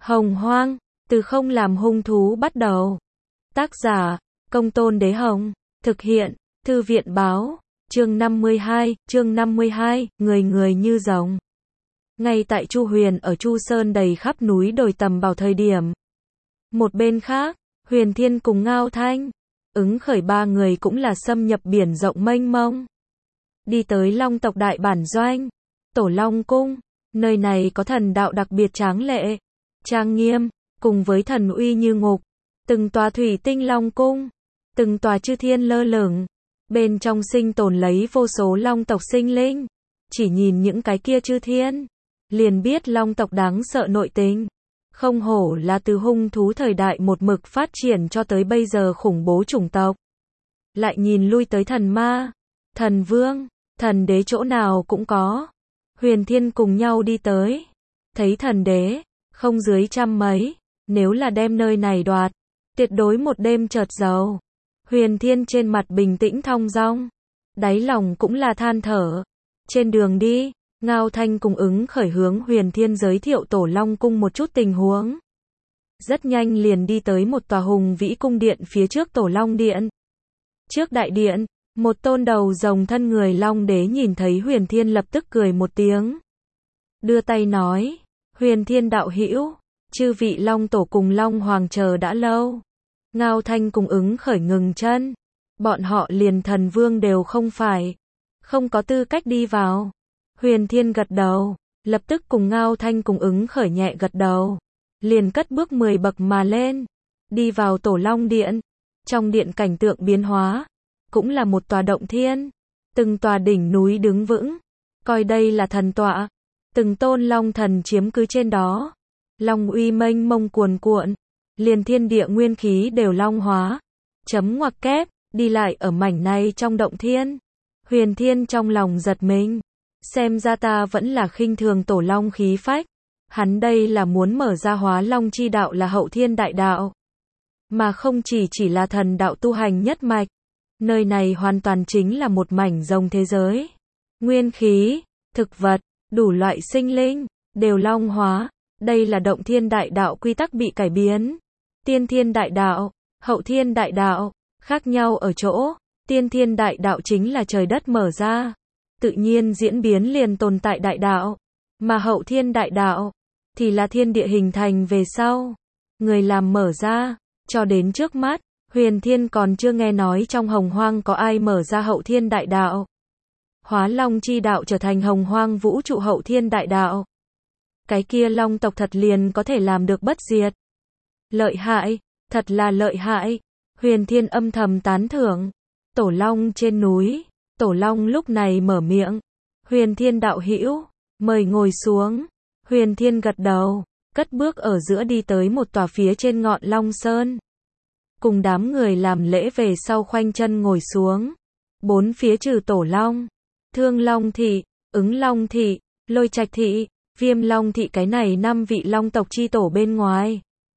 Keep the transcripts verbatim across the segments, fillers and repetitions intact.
Hồng Hoang, từ không làm hung thú bắt đầu. Tác giả, Công Tôn Đế Hồng. Thực hiện, Thư viện Báo. Chương năm mươi hai, chương năm mươi hai, người người như rồng. Ngay tại Chu Huyền ở Chu Sơn đầy khắp núi đồi tầm bảo thời điểm. Một bên khác, Huyền Thiên cùng Ngao Thanh, Ứng Khởi ba người cũng là xâm nhập biển rộng mênh mông. Đi tới Long tộc đại bản doanh, Tổ Long Cung, nơi này có thần đạo đặc biệt tráng lệ, trang nghiêm, cùng với thần uy như ngục. Từng tòa thủy tinh long cung, từng tòa chư thiên lơ lửng, bên trong sinh tồn lấy vô số long tộc sinh linh. Chỉ nhìn những cái kia chư thiên, liền biết long tộc đáng sợ nội tình. Không hổ là từ hung thú thời đại một mực phát triển cho tới bây giờ khủng bố chủng tộc. Lại nhìn lui tới thần ma, thần vương, thần đế chỗ nào cũng có. Huyền Thiên cùng nhau đi tới, thấy thần đế, không dưới trăm mấy, nếu là đem nơi này đoạt, tuyệt đối một đêm chợt giàu. Huyền Thiên trên mặt bình tĩnh thong dong, đáy lòng cũng là than thở. Trên đường đi, Ngao Thanh cùng Ứng Khởi hướng Huyền Thiên giới thiệu Tổ Long Cung một chút tình huống. Rất nhanh liền đi tới một tòa hùng vĩ cung điện phía trước Tổ Long Điện. Trước đại điện, một tôn đầu rồng thân người Long Đế nhìn thấy Huyền Thiên lập tức cười một tiếng. Đưa tay nói, Huyền Thiên đạo hữu, chư vị Long Tổ cùng Long Hoàng chờ đã lâu. Ngao Thanh cùng Ứng Khởi ngừng chân. Bọn họ liền thần vương đều không phải, không có tư cách đi vào. Huyền Thiên gật đầu, lập tức cùng Ngao Thanh cùng Ứng Khởi nhẹ gật đầu. Liền cất bước mười bậc mà lên, đi vào Tổ Long Điện. Trong điện cảnh tượng biến hóa, cũng là một tòa động thiên. Từng tòa đỉnh núi đứng vững, coi đây là thần tọa. Từng tôn long thần chiếm cứ trên đó. Long uy mênh mông cuồn cuộn, liền thiên địa nguyên khí đều long hóa. Chấm ngoặc kép, đi lại ở mảnh này trong động thiên. Huyền Thiên trong lòng giật mình. Xem ra ta vẫn là khinh thường Tổ Long khí phách. Hắn đây là muốn mở ra hóa long chi đạo là hậu thiên đại đạo. Mà không chỉ chỉ là thần đạo tu hành nhất mạch. Nơi này hoàn toàn chính là một mảnh rồng thế giới. Nguyên khí, thực vật, đủ loại sinh linh, đều long hóa. Đây là động thiên đại đạo quy tắc bị cải biến. Tiên thiên đại đạo, hậu thiên đại đạo, khác nhau ở chỗ, tiên thiên đại đạo chính là trời đất mở ra, tự nhiên diễn biến liền tồn tại đại đạo, mà hậu thiên đại đạo, thì là thiên địa hình thành về sau, người làm mở ra, cho đến trước mắt, Huyền Thiên còn chưa nghe nói trong hồng hoang có ai mở ra hậu thiên đại đạo. Hóa long chi đạo trở thành hồng hoang vũ trụ hậu thiên đại đạo. Cái kia long tộc thật liền có thể làm được bất diệt. Lợi hại, thật là lợi hại. Huyền Thiên âm thầm tán thưởng. Tổ Long trên núi, Tổ Long lúc này mở miệng. Huyền Thiên đạo hữu, mời ngồi xuống. Huyền Thiên gật đầu, cất bước ở giữa đi tới một tòa phía trên ngọn Long Sơn. Cùng đám người làm lễ về sau khoanh chân ngồi xuống. Bốn phía trừ Tổ Long, Thương Long Thị, Ứng Long Thị, Lôi Trạch Thị, Viêm Long Thị cái này năm vị long tộc chi tổ bên ngoài.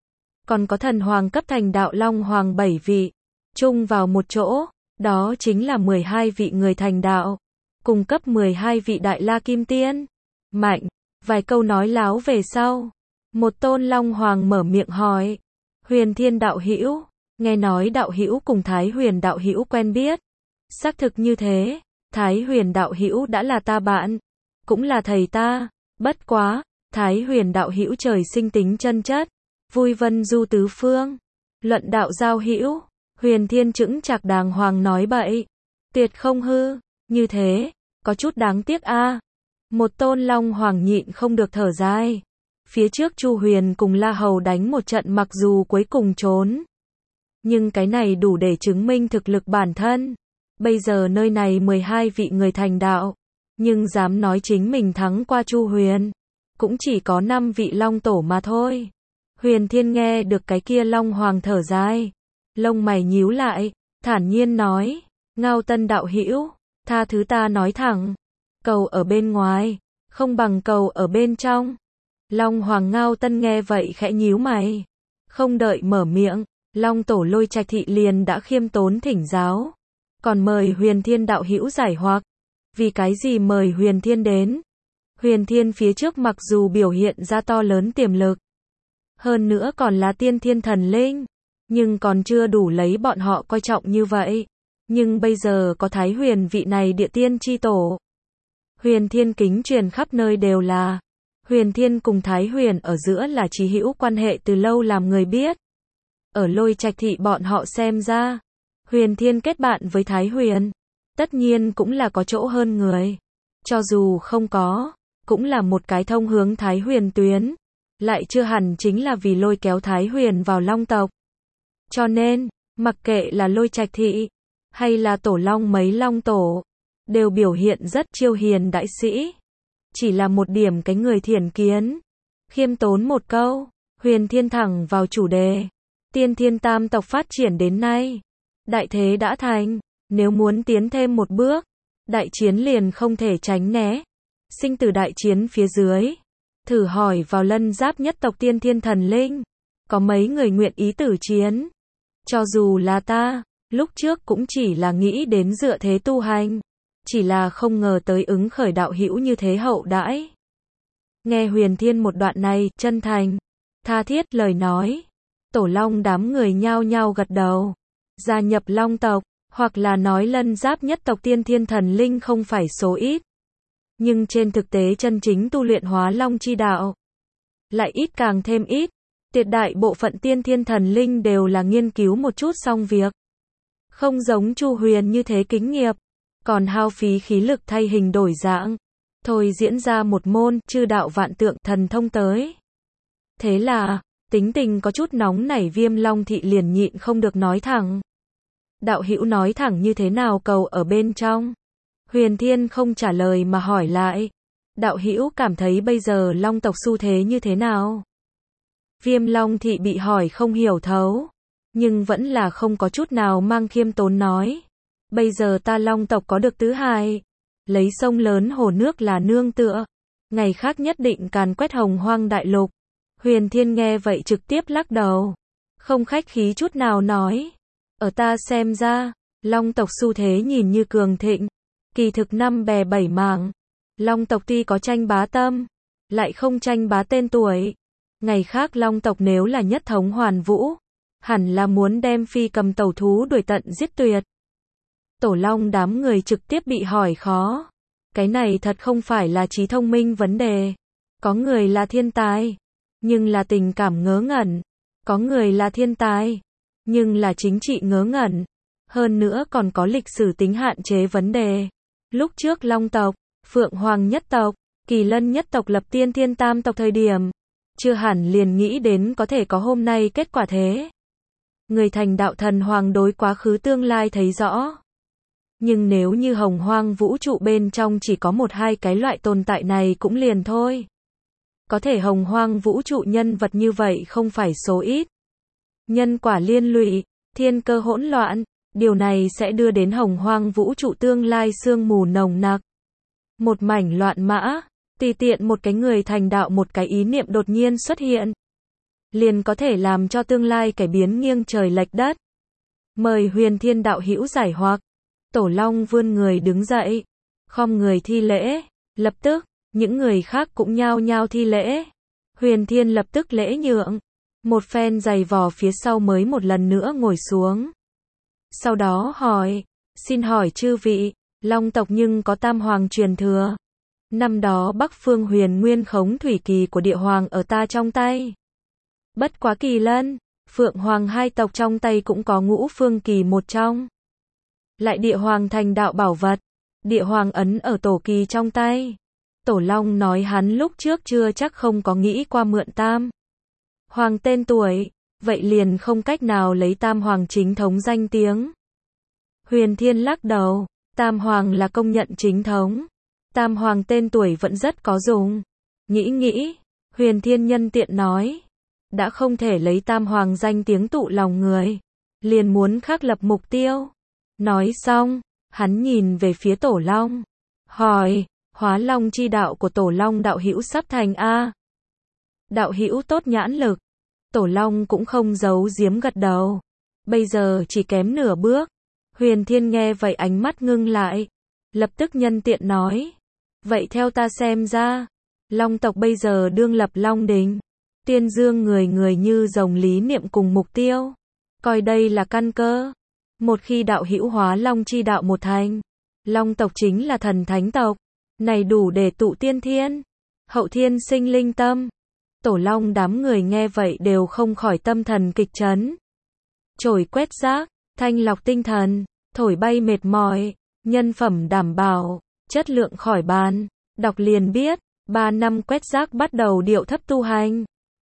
Còn có thần hoàng cấp thành đạo Long Hoàng bảy vị, chung vào một chỗ, đó chính là mười hai vị người thành đạo, cùng cấp mười hai vị đại la kim tiên. Mạnh, vài câu nói láo về sau, một tôn Long Hoàng mở miệng hỏi, Huyền Thiên đạo hữu, nghe nói đạo hữu cùng Thái Huyền đạo hữu quen biết. Xác thực như thế, Thái Huyền đạo hữu đã là ta bạn, cũng là thầy ta. Bất quá, Thái Huyền đạo hữu trời sinh tính chân chất, vui vân du tứ phương, luận đạo giao hữu. Huyền Thiên chững chạc đàng hoàng nói bậy, tuyệt không hư, như thế, có chút đáng tiếc a. À. Một tôn Long Hoàng nhịn không được thở dài. Phía trước Chu Huyền cùng La Hầu đánh một trận mặc dù cuối cùng trốn, nhưng cái này đủ để chứng minh thực lực bản thân. Bây giờ nơi này mười hai vị người thành đạo, nhưng dám nói chính mình thắng qua Chu Huyền, cũng chỉ có năm vị Long Tổ mà thôi. Huyền Thiên nghe được cái kia Long Hoàng thở dài, lông mày nhíu lại, thản nhiên nói, Ngao Tân đạo hữu, tha thứ ta nói thẳng, cầu ở bên ngoài, không bằng cầu ở bên trong. Long Hoàng Ngao Tân nghe vậy khẽ nhíu mày, không đợi mở miệng, Long Tổ Lôi Trạch Thị liền đã khiêm tốn thỉnh giáo, còn mời Huyền Thiên đạo hữu giải hoặc. Vì cái gì mời Huyền Thiên đến? Huyền Thiên phía trước mặc dù biểu hiện ra to lớn tiềm lực, Hơn nữa còn là tiên thiên thần linh. Nhưng còn chưa đủ lấy bọn họ coi trọng như vậy. Nhưng bây giờ có Thái Huyền vị này địa tiên chi tổ. Huyền Thiên kính truyền khắp nơi đều là. Huyền Thiên cùng Thái Huyền ở giữa là chí hữu quan hệ từ lâu làm người biết. Ở Lôi Trạch thị bọn họ xem ra, Huyền Thiên kết bạn với Thái Huyền, tất nhiên cũng là có chỗ hơn người. Cho dù không có, cũng là một cái thông hướng Thái Huyền tuyến, lại chưa hẳn chính là vì lôi kéo Thái Huyền vào Long tộc. Cho nên, mặc kệ là Lôi Trạch thị, hay là Tổ Long mấy Long tổ, đều biểu hiện rất chiêu hiền đại sĩ. Chỉ là một điểm cái người thiển kiến. Khiêm tốn một câu, Huyền Thiên thẳng vào chủ đề. Tiên thiên tam tộc phát triển đến nay. Đại thế đã thành, nếu muốn tiến thêm một bước, đại chiến liền không thể tránh né. Sinh tử đại chiến phía dưới. Thử hỏi vào Lân Giáp nhất tộc tiên thiên thần linh, có mấy người nguyện ý tử chiến. Cho dù là ta, lúc trước cũng chỉ là nghĩ đến dựa thế tu hành. Chỉ là không ngờ tới ứng khởi đạo hữu như thế hậu đãi. Nghe Huyền Thiên một đoạn này, chân thành, tha thiết lời nói. Tổ Long đám người nhao nhao gật đầu. Gia nhập Long tộc, hoặc là nói Lân Giáp nhất tộc tiên thiên thần linh không phải số ít. Nhưng trên thực tế chân chính tu luyện hóa Long chi đạo, lại ít càng thêm ít. Tuyệt đại bộ phận tiên thiên thần linh đều là nghiên cứu một chút xong việc. Không giống Chu Huyền như thế kính nghiệp. Còn hao phí khí lực thay hình đổi dạng, thôi diễn ra một môn chư đạo vạn tượng thần thông tới. Thế là, tính tình có chút nóng nảy Viêm Long thị liền nhịn không được nói thẳng. Đạo hữu nói thẳng như thế nào cầu ở bên trong? Huyền Thiên không trả lời mà hỏi lại. Đạo hữu cảm thấy bây giờ Long tộc xu thế như thế nào? Viêm Long thị bị hỏi không hiểu thấu, nhưng vẫn là không có chút nào mang khiêm tốn nói. Bây giờ ta Long tộc có được tứ hải, lấy sông lớn hồ nước là nương tựa, ngày khác nhất định càn quét hồng hoang đại lục. Huyền Thiên nghe vậy trực tiếp lắc đầu, không khách khí chút nào nói, ở ta xem ra, Long tộc xu thế nhìn như cường thịnh, kỳ thực năm bè bảy mảng. Long tộc tuy có tranh bá tâm, lại không tranh bá tên tuổi. Ngày khác Long tộc nếu là nhất thống hoàn vũ, hẳn là muốn đem phi cầm tẩu thú đuổi tận giết tuyệt. Tổ Long đám người trực tiếp bị hỏi khó. Cái này thật không phải là trí thông minh vấn đề. Có người là thiên tài, nhưng là tình cảm ngớ ngẩn. Có người là thiên tài, nhưng là chính trị ngớ ngẩn. Hơn nữa còn có lịch sử tính hạn chế vấn đề. Lúc trước Long tộc, Phượng Hoàng nhất tộc, Kỳ Lân nhất tộc lập tiên thiên tam tộc thời điểm, chưa hẳn liền nghĩ đến có thể có hôm nay kết quả thế. Người thành đạo thần hoàng đối quá khứ tương lai thấy rõ. Nhưng nếu như hồng hoang vũ trụ bên trong chỉ có một hai cái loại tồn tại này cũng liền thôi. Có thể hồng hoang vũ trụ nhân vật như vậy không phải số ít. Nhân quả liên lụy, thiên cơ hỗn loạn, điều này sẽ đưa đến hồng hoang vũ trụ tương lai sương mù nồng nặc. Một mảnh loạn mã, tùy tiện một cái người thành đạo một cái ý niệm đột nhiên xuất hiện, liền có thể làm cho tương lai cải biến nghiêng trời lệch đất. Mời Huyền Thiên đạo hữu giải hoặc. Tổ Long vươn người đứng dậy, khom người thi lễ, lập tức, những người khác cũng nhao nhao thi lễ. Huyền Thiên lập tức lễ nhượng, một phen giày vò phía sau mới một lần nữa ngồi xuống. Sau đó hỏi, xin hỏi chư vị, Long tộc nhưng có tam hoàng truyền thừa. Năm đó Bắc Phương Huyền Nguyên khống thủy kỳ của địa hoàng ở ta trong tay. Bất quá Kỳ Lân, Phượng Hoàng hai tộc trong tay cũng có ngũ phương kỳ một trong. Lại địa hoàng thành đạo bảo vật, địa hoàng ấn ở tổ kỳ trong tay. Tổ Long nói hắn lúc trước chưa chắc không có nghĩ qua mượn tam hoàng tên tuổi, vậy liền không cách nào lấy tam hoàng chính thống danh tiếng. Huyền Thiên lắc đầu, tam hoàng là công nhận chính thống, tam hoàng tên tuổi vẫn rất có dùng. Nghĩ nghĩ, Huyền Thiên nhân tiện nói, đã không thể lấy tam hoàng danh tiếng tụ lòng người, liền muốn khác lập mục tiêu. Nói xong, hắn nhìn về phía Tổ Long, hỏi, hóa Long chi đạo của Tổ Long đạo hữu sắp thành a? Đạo hữu tốt nhãn lực. Tổ Long cũng không giấu giếm gật đầu. Bây giờ chỉ kém nửa bước. Huyền Thiên nghe vậy ánh mắt ngưng lại, lập tức nhân tiện nói, vậy theo ta xem ra, Long tộc bây giờ đương lập Long Đình, tuyên dương người người như rồng lý niệm cùng mục tiêu. Coi đây là căn cơ. Một khi đạo hữu hóa long chi đạo một thành, long tộc chính là thần thánh tộc. Này đủ để tụ tiên thiên, hậu thiên sinh linh tâm. Tổ long đám người nghe vậy đều không khỏi tâm thần kịch chấn. Trổi quét rác, thanh lọc tinh thần, thổi bay mệt mỏi, nhân phẩm đảm bảo, chất lượng khỏi bàn. Đọc liền biết, ba năm quét rác bắt đầu điệu thấp tu hành.